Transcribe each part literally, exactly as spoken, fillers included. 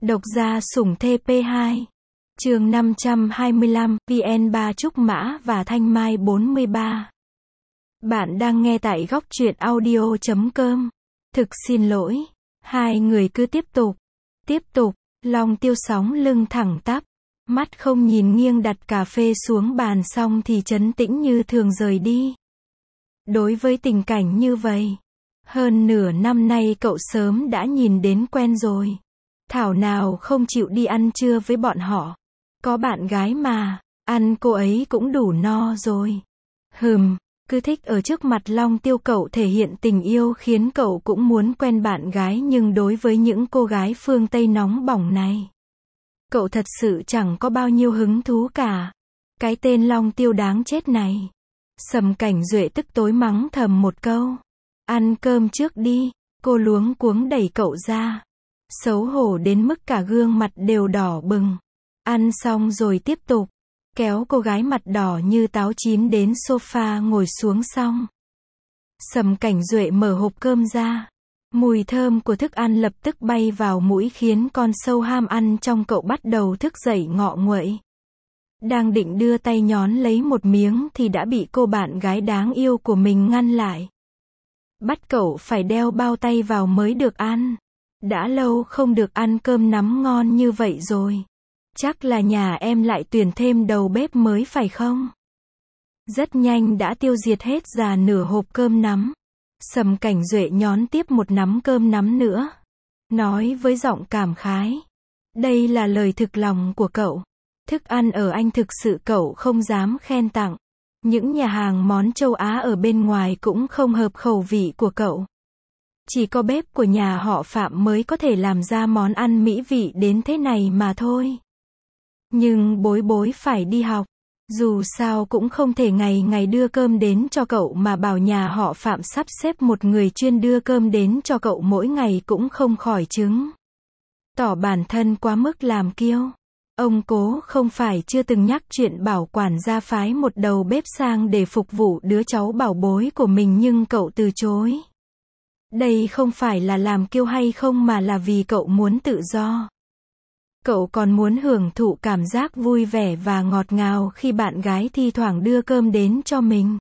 Độc gia sủng thê pê hai. Chương năm trăm hai mươi lăm, vê en ba Trúc Mã và Thanh Mai bốn mươi ba. Bạn đang nghe tại góc truyện audio chấm com. Thực xin lỗi. Hai người cứ tiếp tục. Tiếp tục. Long Tiêu sóng lưng thẳng tắp. Mắt không nhìn nghiêng đặt cà phê xuống bàn xong thì trấn tĩnh như thường rời đi. Đối với tình cảnh như vậy, hơn nửa năm nay cậu sớm đã nhìn đến quen rồi. Thảo nào không chịu đi ăn trưa với bọn họ. Có bạn gái mà, ăn cô ấy cũng đủ no rồi. Hừm, cứ thích ở trước mặt Long Tiêu cậu thể hiện tình yêu khiến cậu cũng muốn quen bạn gái, nhưng đối với những cô gái phương Tây nóng bỏng này, cậu thật sự chẳng có bao nhiêu hứng thú cả. Cái tên Long Tiêu đáng chết này. Sầm Cảnh Duệ tức tối mắng thầm một câu. Ăn cơm trước đi, cô luống cuống đẩy cậu ra. Xấu hổ đến mức cả gương mặt đều đỏ bừng. Ăn xong rồi tiếp tục. Kéo cô gái mặt đỏ như táo chín đến sofa ngồi xuống xong. Sầm Cảnh Duệ mở hộp cơm ra. Mùi thơm của thức ăn lập tức bay vào mũi khiến con sâu ham ăn trong cậu bắt đầu thức dậy ngọ nguậy. Đang định đưa tay nhón lấy một miếng thì đã bị cô bạn gái đáng yêu của mình ngăn lại. Bắt cậu phải đeo bao tay vào mới được ăn. Đã lâu không được ăn cơm nắm ngon như vậy rồi. Chắc là nhà em lại tuyển thêm đầu bếp mới phải không? Rất nhanh đã tiêu diệt hết già nửa hộp cơm nắm. Sầm Cảnh Duệ nhón tiếp một nắm cơm nắm nữa. Nói với giọng cảm khái. Đây là lời thực lòng của cậu. Thức ăn ở Anh thực sự cậu không dám khen tặng. Những nhà hàng món châu Á ở bên ngoài cũng không hợp khẩu vị của cậu. Chỉ có bếp của nhà họ Phạm mới có thể làm ra món ăn mỹ vị đến thế này mà thôi. Nhưng bối bối phải đi học. Dù sao cũng không thể ngày ngày đưa cơm đến cho cậu, mà bảo nhà họ Phạm sắp xếp một người chuyên đưa cơm đến cho cậu mỗi ngày cũng không khỏi chứng. Tỏ bản thân quá mức làm kiêu. Ông Cố không phải chưa từng nhắc chuyện bảo quản gia phái một đầu bếp sang để phục vụ đứa cháu bảo bối của mình, nhưng cậu từ chối. Đây không phải là làm kiêu hay không, mà là vì cậu muốn tự do. Cậu còn muốn hưởng thụ cảm giác vui vẻ và ngọt ngào khi bạn gái thi thoảng đưa cơm đến cho mình.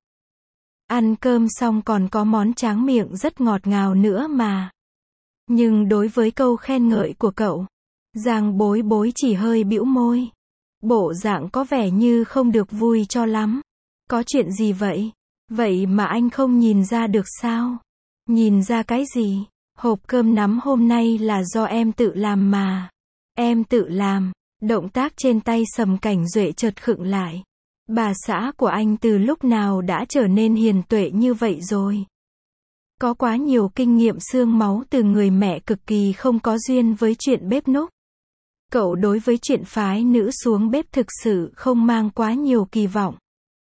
Ăn cơm xong còn có món tráng miệng rất ngọt ngào nữa mà. Nhưng đối với câu khen ngợi của cậu, Giang bối bối chỉ hơi bĩu môi. Bộ dạng có vẻ như không được vui cho lắm. Có chuyện gì vậy? Vậy mà anh không nhìn ra được sao? Nhìn ra cái gì? Hộp cơm nắm hôm nay là do em tự làm mà. Em tự làm. Động tác trên tay Sầm Cảnh Duệ chợt khựng lại. Bà xã của anh từ lúc nào đã trở nên hiền tuệ như vậy rồi? Có quá nhiều kinh nghiệm xương máu từ người mẹ cực kỳ không có duyên với chuyện bếp núc. Cậu đối với chuyện phái nữ xuống bếp thực sự không mang quá nhiều kỳ vọng.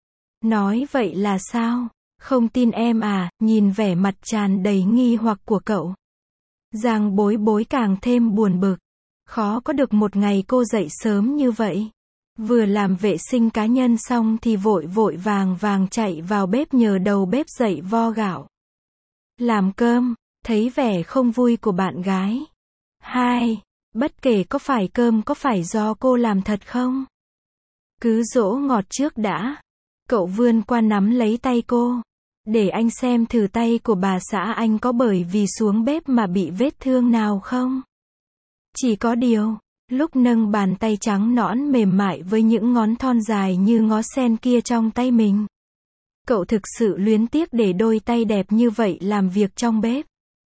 Nói vậy là sao? Không tin em à? Nhìn vẻ mặt tràn đầy nghi hoặc của cậu, Giang bối bối càng thêm buồn bực. Khó có được một ngày cô dậy sớm như vậy. Vừa làm vệ sinh cá nhân xong thì vội vội vàng vàng chạy vào bếp nhờ đầu bếp dậy vo gạo. Làm cơm. Thấy vẻ không vui của bạn gái. Hai. Bất kể có phải cơm có phải do cô làm thật không? Cứ dỗ ngọt trước đã. Cậu vươn qua nắm lấy tay cô. Để anh xem thử tay của bà xã anh có bởi vì xuống bếp mà bị vết thương nào không? Chỉ có điều, lúc nâng bàn tay trắng nõn mềm mại với những ngón thon dài như ngó sen kia trong tay mình, cậu thực sự luyến tiếc để đôi tay đẹp như vậy làm việc trong bếp.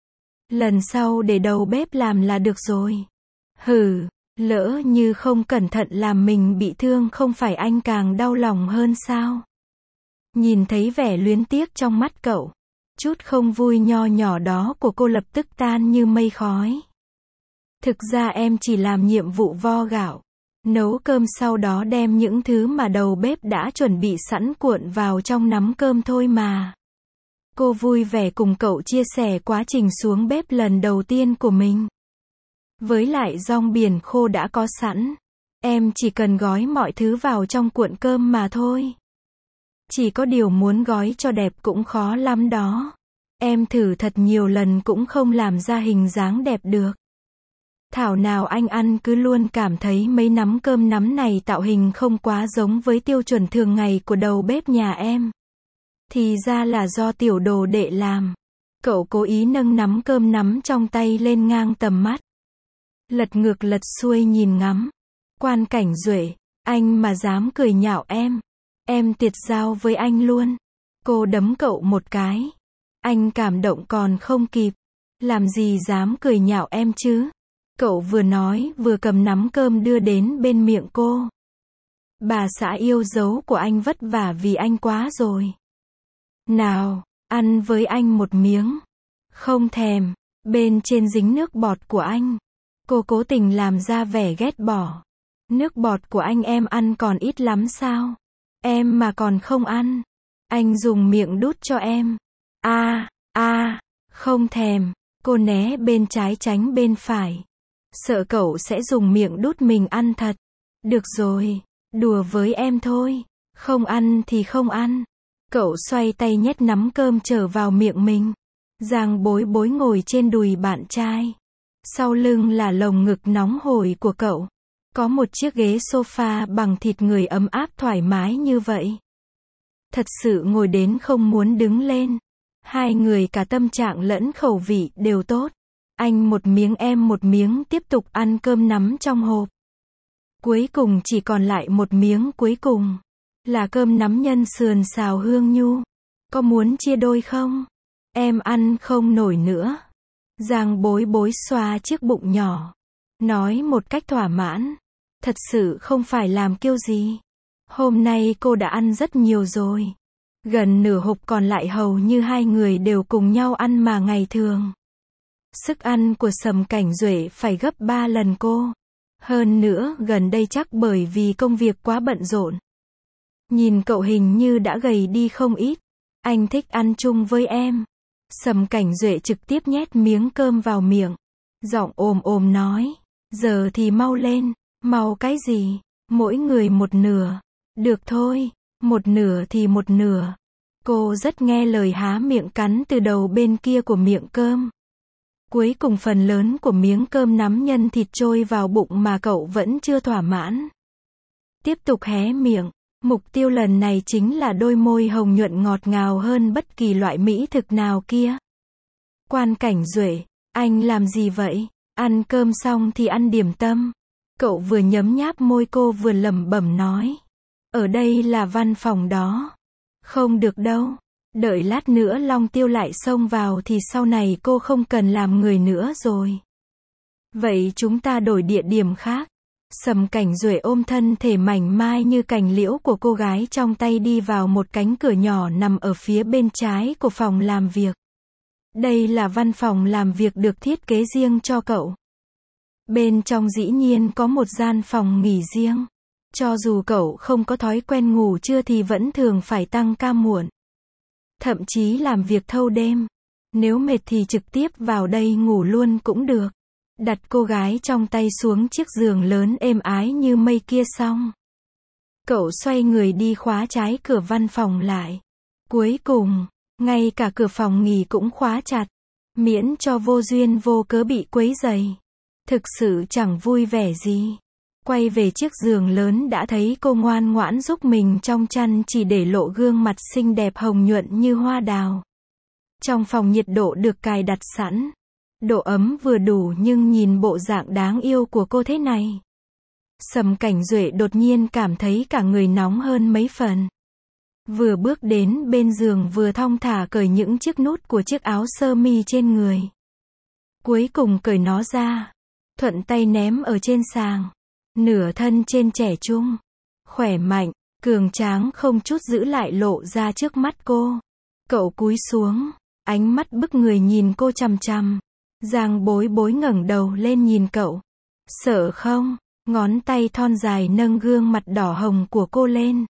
Lần sau để đầu bếp làm là được rồi. Hừ, lỡ như không cẩn thận làm mình bị thương không phải anh càng đau lòng hơn sao? Nhìn thấy vẻ luyến tiếc trong mắt cậu, chút không vui nho nhỏ đó của cô lập tức tan như mây khói. Thực ra em chỉ làm nhiệm vụ vo gạo, nấu cơm, sau đó đem những thứ mà đầu bếp đã chuẩn bị sẵn cuộn vào trong nắm cơm thôi mà. Cô vui vẻ cùng cậu chia sẻ quá trình xuống bếp lần đầu tiên của mình. Với lại rong biển khô đã có sẵn, em chỉ cần gói mọi thứ vào trong cuộn cơm mà thôi. Chỉ có điều muốn gói cho đẹp cũng khó lắm đó. Em thử thật nhiều lần cũng không làm ra hình dáng đẹp được. Thảo nào anh ăn cứ luôn cảm thấy mấy nắm cơm nắm này tạo hình không quá giống với tiêu chuẩn thường ngày của đầu bếp nhà em. Thì ra là do tiểu đồ đệ làm. Cậu cố ý nâng nắm cơm nắm trong tay lên ngang tầm mắt. Lật ngược lật xuôi nhìn ngắm. Quan Cảnh Duệ, anh mà dám cười nhạo em. Em tiệt giao với anh luôn. Cô đấm cậu một cái. Anh cảm động còn không kịp. Làm gì dám cười nhạo em chứ? Cậu vừa nói vừa cầm nắm cơm đưa đến bên miệng cô. Bà xã yêu dấu của anh vất vả vì anh quá rồi. Nào, ăn với anh một miếng. Không thèm, bên trên dính nước bọt của anh. Cô cố tình làm ra vẻ ghét bỏ. Nước bọt của anh em ăn còn ít lắm sao? Em mà còn không ăn. Anh dùng miệng đút cho em. A, a, không thèm. Cô né bên trái tránh bên phải. Sợ cậu sẽ dùng miệng đút mình ăn thật. Được rồi, đùa với em thôi. Không ăn thì không ăn. Cậu xoay tay nhét nắm cơm trở vào miệng mình. Giang Bối Bối ngồi trên đùi bạn trai. Sau lưng là lồng ngực nóng hổi của cậu. Có một chiếc ghế sofa bằng thịt người ấm áp thoải mái như vậy. Thật sự ngồi đến không muốn đứng lên. Hai người cả tâm trạng lẫn khẩu vị đều tốt. Anh một miếng em một miếng tiếp tục ăn cơm nắm trong hộp. Cuối cùng chỉ còn lại một miếng cuối cùng. Là cơm nắm nhân sườn xào hương nhu. Có muốn chia đôi không? Em ăn không nổi nữa. Giang Bối Bối xoa chiếc bụng nhỏ. Nói một cách thỏa mãn. Thật sự không phải làm kiêu gì. Hôm nay cô đã ăn rất nhiều rồi. Gần nửa hộp còn lại hầu như hai người đều cùng nhau ăn mà ngày thường. Sức ăn của Sầm Cảnh Duệ phải gấp ba lần cô. Hơn nữa gần đây chắc bởi vì công việc quá bận rộn. Nhìn cậu hình như đã gầy đi không ít. Anh thích ăn chung với em. Sầm Cảnh Duệ trực tiếp nhét miếng cơm vào miệng. Giọng ồm ồm nói. Giờ thì mau lên. Mau cái gì? Mỗi người một nửa. Được thôi. Một nửa thì một nửa. Cô rất nghe lời há miệng cắn từ đầu bên kia của miệng cơm. Cuối cùng phần lớn của miếng cơm nắm nhân thịt trôi vào bụng mà cậu vẫn chưa thỏa mãn. Tiếp tục hé miệng. Mục tiêu lần này chính là đôi môi hồng nhuận ngọt ngào hơn bất kỳ loại mỹ thực nào kia. Quan Cảnh Duệ, anh làm gì vậy? Ăn cơm xong thì ăn điểm tâm. Cậu vừa nhấm nháp môi cô vừa lẩm bẩm nói. Ở đây là văn phòng đó. Không được đâu. Đợi lát nữa Long Tiêu lại xông vào thì sau này cô không cần làm người nữa rồi. Vậy chúng ta đổi địa điểm khác. Sầm Cảnh Duệ ôm thân thể mảnh mai như cành liễu của cô gái trong tay đi vào một cánh cửa nhỏ nằm ở phía bên trái của phòng làm việc. Đây là văn phòng làm việc được thiết kế riêng cho cậu. Bên trong dĩ nhiên có một gian phòng nghỉ riêng. Cho dù cậu không có thói quen ngủ trưa thì vẫn thường phải tăng ca muộn. Thậm chí làm việc thâu đêm. Nếu mệt thì trực tiếp vào đây ngủ luôn cũng được. Đặt cô gái trong tay xuống chiếc giường lớn êm ái như mây kia xong. Cậu xoay người đi khóa trái cửa văn phòng lại. Cuối cùng, ngay cả cửa phòng nghỉ cũng khóa chặt. Miễn cho vô duyên vô cớ bị quấy rầy. Thực sự chẳng vui vẻ gì. Quay về chiếc giường lớn đã thấy cô ngoan ngoãn giúp mình trong chăn chỉ để lộ gương mặt xinh đẹp hồng nhuận như hoa đào. Trong phòng nhiệt độ được cài đặt sẵn. Độ ấm vừa đủ nhưng nhìn bộ dạng đáng yêu của cô thế này. Sầm Cảnh Duệ đột nhiên cảm thấy cả người nóng hơn mấy phần. Vừa bước đến bên giường vừa thong thả cởi những chiếc nút của chiếc áo sơ mi trên người. Cuối cùng cởi nó ra. Thuận tay ném ở trên sàng. Nửa thân trên trẻ trung. Khỏe mạnh, cường tráng không chút giữ lại lộ ra trước mắt cô. Cậu cúi xuống. Ánh mắt bức người nhìn cô chằm chằm. Giang Bối Bối ngẩng đầu lên nhìn cậu. Sợ không? Ngón tay thon dài nâng gương mặt đỏ hồng của cô lên.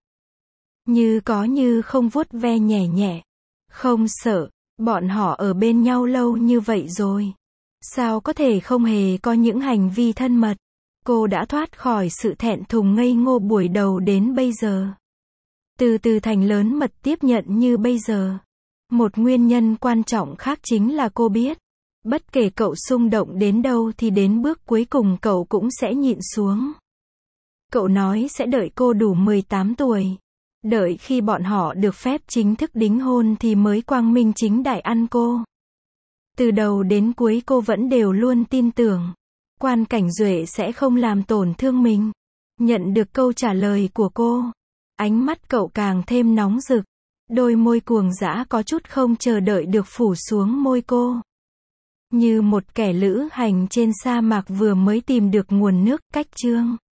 Như có như không vuốt ve nhẹ nhẹ. Không sợ, bọn họ ở bên nhau lâu như vậy rồi. Sao có thể không hề có những hành vi thân mật? Cô đã thoát khỏi sự thẹn thùng ngây ngô buổi đầu đến bây giờ. Từ từ thành lớn mật tiếp nhận như bây giờ. Một nguyên nhân quan trọng khác chính là cô biết. Bất kể cậu xung động đến đâu thì đến bước cuối cùng cậu cũng sẽ nhịn xuống. Cậu nói sẽ đợi cô đủ mười tám tuổi. Đợi khi bọn họ được phép chính thức đính hôn thì mới quang minh chính đại ăn cô. Từ đầu đến cuối cô vẫn đều luôn tin tưởng Quan Cảnh Duệ sẽ không làm tổn thương mình. Nhận được câu trả lời của cô, ánh mắt cậu càng thêm nóng rực. Đôi môi cuồng dã có chút không chờ đợi được phủ xuống môi cô. Như một kẻ lữ hành trên sa mạc vừa mới tìm được nguồn nước, cách chương.